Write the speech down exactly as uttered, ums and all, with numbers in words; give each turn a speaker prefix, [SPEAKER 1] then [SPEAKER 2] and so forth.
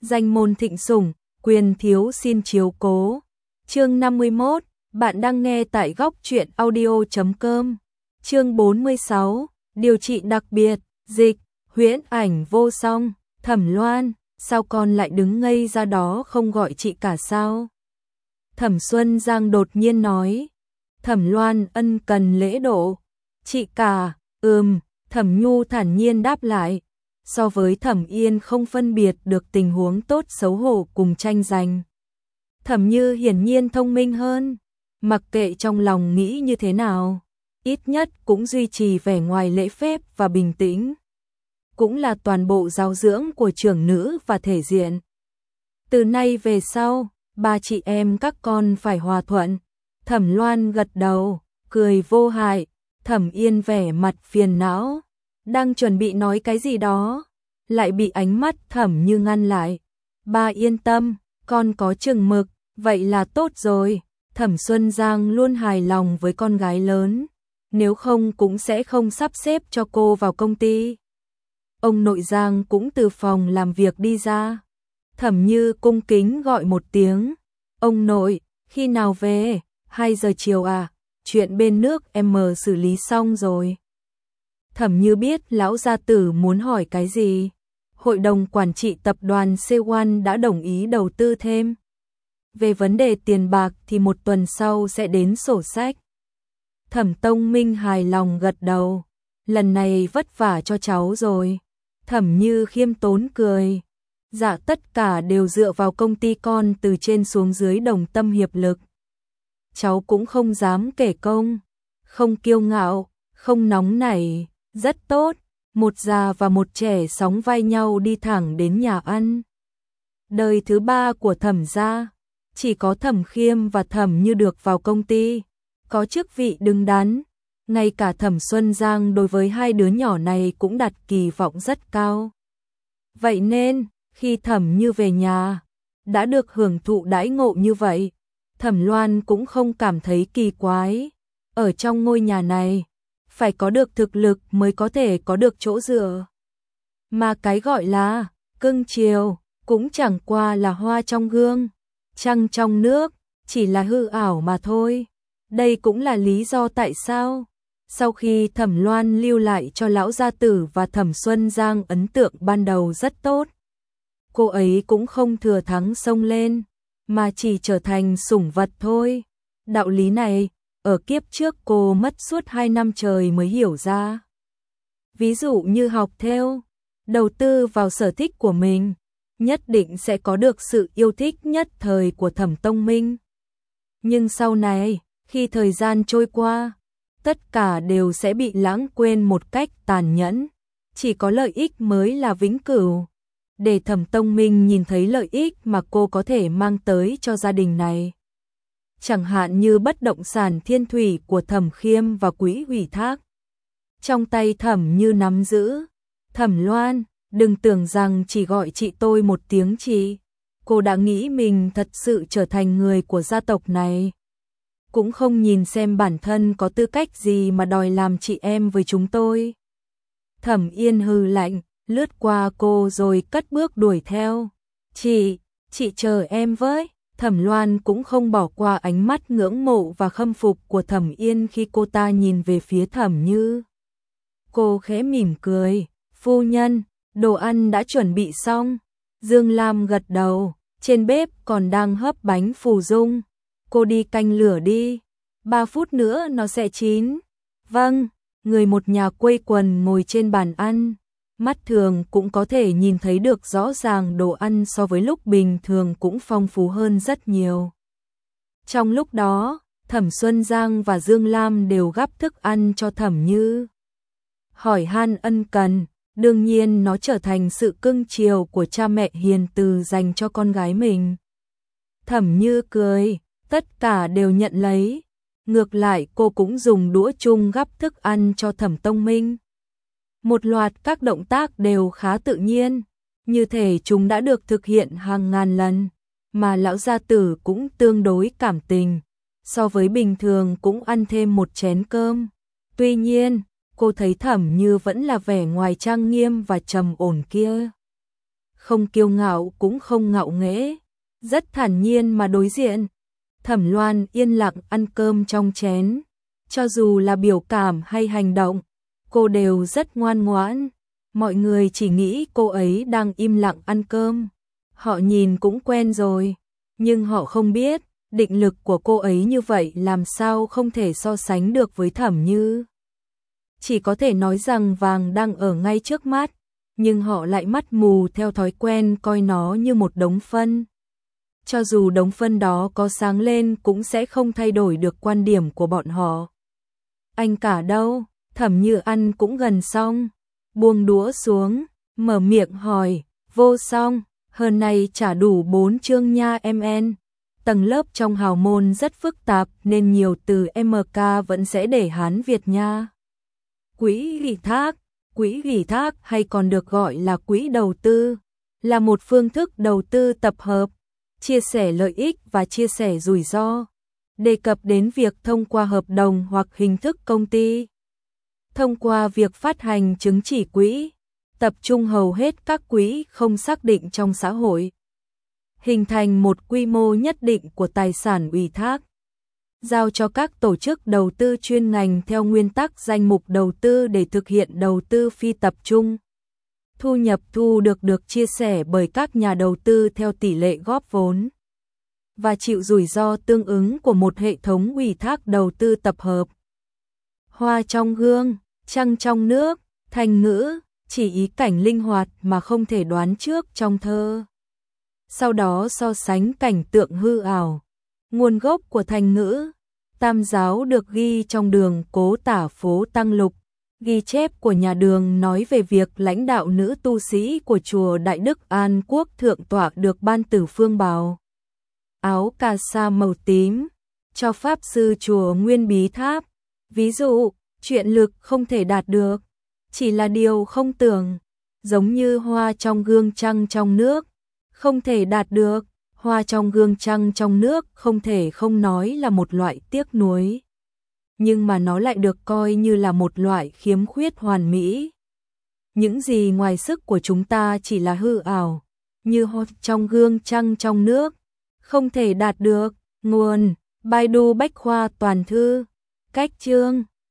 [SPEAKER 1] danh môn thịnh sủng, quyền thiếu xin chiếu cố. Chương năm mươi mốt, bạn đang nghe tại góc truyện audio chấm com. Chương bốn mươi sáu, điều trị đặc biệt, dịch, huyễn ảnh vô song. Thẩm Loan, sao con lại đứng ngây ra đó không gọi chị cả sao? Thẩm Xuân Giang đột nhiên nói. Thẩm Loan ân cần lễ độ. Chị cả, ừm, Thẩm Nhu thản nhiên đáp lại. So với Thẩm Yên không phân biệt được tình huống tốt xấu hổ cùng tranh giành. Thẩm Như hiển nhiên thông minh hơn, mặc kệ trong lòng nghĩ như thế nào, ít nhất cũng duy trì vẻ ngoài lễ phép và bình tĩnh. Cũng là toàn bộ giáo dưỡng của trưởng nữ và thể diện. Từ nay về sau, ba chị em các con phải hòa thuận. Thẩm Loan gật đầu, cười vô hại. Thẩm Yên vẻ mặt phiền não, đang chuẩn bị nói cái gì đó, lại bị ánh mắt Thẩm Như ngăn lại. Ba yên tâm, con có chừng mực, vậy là tốt rồi. Thẩm Xuân Giang luôn hài lòng với con gái lớn, nếu không cũng sẽ không sắp xếp cho cô vào công ty. Ông nội Giang cũng từ phòng làm việc đi ra. Thẩm Như cung kính gọi một tiếng. Ông nội, khi nào về? Hai giờ chiều à? Chuyện bên nước em mờ xử lý xong rồi. Thẩm Như biết lão gia tử muốn hỏi cái gì. Hội đồng quản trị tập đoàn xê một đã đồng ý đầu tư thêm. Về vấn đề tiền bạc thì một tuần sau sẽ đến sổ sách. Thẩm Tông Minh hài lòng gật đầu. Lần này vất vả cho cháu rồi. Thẩm Như khiêm tốn cười. Dạ tất cả đều dựa vào công ty con từ trên xuống dưới đồng tâm hiệp lực. Cháu cũng không dám kể công, không kiêu ngạo, không nóng nảy, rất tốt. Một già và một trẻ sóng vai nhau đi thẳng đến nhà ăn. Đời thứ ba của Thẩm gia, chỉ có Thẩm Khiêm và Thẩm Như được vào công ty, có chức vị đứng đắn. Ngay cả Thẩm Xuân Giang đối với hai đứa nhỏ này cũng đặt kỳ vọng rất cao. Vậy nên, khi Thẩm Như về nhà, đã được hưởng thụ đãi ngộ như vậy, Thẩm Loan cũng không cảm thấy kỳ quái. Ở trong ngôi nhà này, phải có được thực lực mới có thể có được chỗ dựa. Mà cái gọi là cưng chiều cũng chẳng qua là hoa trong gương, trăng trong nước, chỉ là hư ảo mà thôi. Đây cũng là lý do tại sao, sau khi Thẩm Loan lưu lại cho lão gia tử và Thẩm Xuân Giang ấn tượng ban đầu rất tốt, cô ấy cũng không thừa thắng xông lên, mà chỉ trở thành sủng vật thôi. Đạo lý này, ở kiếp trước cô mất suốt hai năm trời mới hiểu ra. Ví dụ như học thêu, đầu tư vào sở thích của mình, nhất định sẽ có được sự yêu thích nhất thời của Thẩm Tông Minh. Nhưng sau này, khi thời gian trôi qua, tất cả đều sẽ bị lãng quên một cách tàn nhẫn. Chỉ có lợi ích mới là vĩnh cửu. Để Thẩm Tông Minh nhìn thấy lợi ích mà cô có thể mang tới cho gia đình này. Chẳng hạn như bất động sản Thiên Thủy của Thẩm Khiêm và quỹ ủy thác. Trong tay Thẩm Như nắm giữ. Thẩm Loan, đừng tưởng rằng chỉ gọi chị tôi một tiếng chị. Cô đã nghĩ mình thật sự trở thành người của gia tộc này. Cũng không nhìn xem bản thân có tư cách gì mà đòi làm chị em với chúng tôi. Thẩm Yên hừ lạnh, lướt qua cô rồi cất bước đuổi theo. Chị, chị chờ em với. Thẩm Loan cũng không bỏ qua ánh mắt ngưỡng mộ và khâm phục của Thẩm Yên khi cô ta nhìn về phía Thẩm Như. Cô khẽ mỉm cười, phu nhân, đồ ăn đã chuẩn bị xong. Dương Lam gật đầu, trên bếp còn đang hấp bánh phù dung. Cô đi canh lửa đi, ba phút nữa nó sẽ chín. Vâng, người một nhà quây quần ngồi trên bàn ăn. Mắt thường cũng có thể nhìn thấy được rõ ràng đồ ăn so với lúc bình thường cũng phong phú hơn rất nhiều. Trong lúc đó, Thẩm Xuân Giang và Dương Lam đều gắp thức ăn cho Thẩm Như. Hỏi han ân cần, đương nhiên nó trở thành sự cưng chiều của cha mẹ hiền từ dành cho con gái mình. Thẩm Như cười, tất cả đều nhận lấy. Ngược lại cô cũng dùng đũa chung gắp thức ăn cho Thẩm Tông Minh. Một loạt các động tác đều khá tự nhiên, như thể chúng đã được thực hiện hàng ngàn lần, mà lão gia tử cũng tương đối cảm tình, so với bình thường cũng ăn thêm một chén cơm. Tuy nhiên, cô thấy Thẩm Như vẫn là vẻ ngoài trang nghiêm và trầm ổn kia. không kiêu ngạo cũng không ngạo nghễ, rất thản nhiên mà đối diện. Thẩm Loan yên lặng ăn cơm trong chén, cho dù là biểu cảm hay hành động, cô đều rất ngoan ngoãn. Mọi người chỉ nghĩ cô ấy đang im lặng ăn cơm. Họ nhìn cũng quen rồi, nhưng họ không biết, định lực của cô ấy như vậy làm sao không thể so sánh được với Thẩm Như. Chỉ có thể nói rằng vàng đang ở ngay trước mắt, nhưng họ lại mắt mù theo thói quen coi nó như một đống phân. Cho dù đống phân đó có sáng lên cũng sẽ không thay đổi được quan điểm của bọn họ. Anh cả đâu? Thẩm Như ăn cũng gần xong, buông đũa xuống, mở miệng hỏi, vô song, hơn này trả đủ bốn chương nha em en. Tầng lớp trong hào môn rất phức tạp nên nhiều từ em ca vẫn sẽ để Hán Việt nha. Quỹ ủy thác, quỹ ủy thác hay còn được gọi là quỹ đầu tư, là một phương thức đầu tư tập hợp, chia sẻ lợi ích và chia sẻ rủi ro, đề cập đến việc thông qua hợp đồng hoặc hình thức công ty. Thông qua việc phát hành chứng chỉ quỹ, tập trung hầu hết các quỹ không xác định trong xã hội, hình thành một quy mô nhất định của tài sản ủy thác, giao cho các tổ chức đầu tư chuyên ngành theo nguyên tắc danh mục đầu tư để thực hiện đầu tư phi tập trung. Thu nhập thu được được chia sẻ bởi các nhà đầu tư theo tỷ lệ góp vốn và chịu rủi ro tương ứng của một hệ thống ủy thác đầu tư tập hợp. Hoa trong gương, trăng trong nước, thành ngữ, chỉ ý cảnh linh hoạt mà không thể đoán trước trong thơ. Sau đó so sánh cảnh tượng hư ảo. Nguồn gốc của thành ngữ, Tam Giáo được ghi trong Đường Cố Tả Phố Tăng Lục. Ghi chép của nhà Đường nói về việc lãnh đạo nữ tu sĩ của chùa Đại Đức An Quốc Thượng Tọa được ban tử phương bào áo cà sa màu tím cho pháp sư chùa Nguyên Bí Tháp. Ví dụ, chuyện lực không thể đạt được, chỉ là điều không tưởng, giống như hoa trong gương trăng trong nước, không thể đạt được, hoa trong gương trăng trong nước không thể không nói là một loại tiếc nuối, nhưng mà nó lại được coi như là một loại khiếm khuyết hoàn mỹ. Những gì ngoài sức của chúng ta chỉ là hư ảo, như hoa trong gương trăng trong nước, không thể đạt được. Nguồn: Baidu Bách khoa toàn thư, cách chương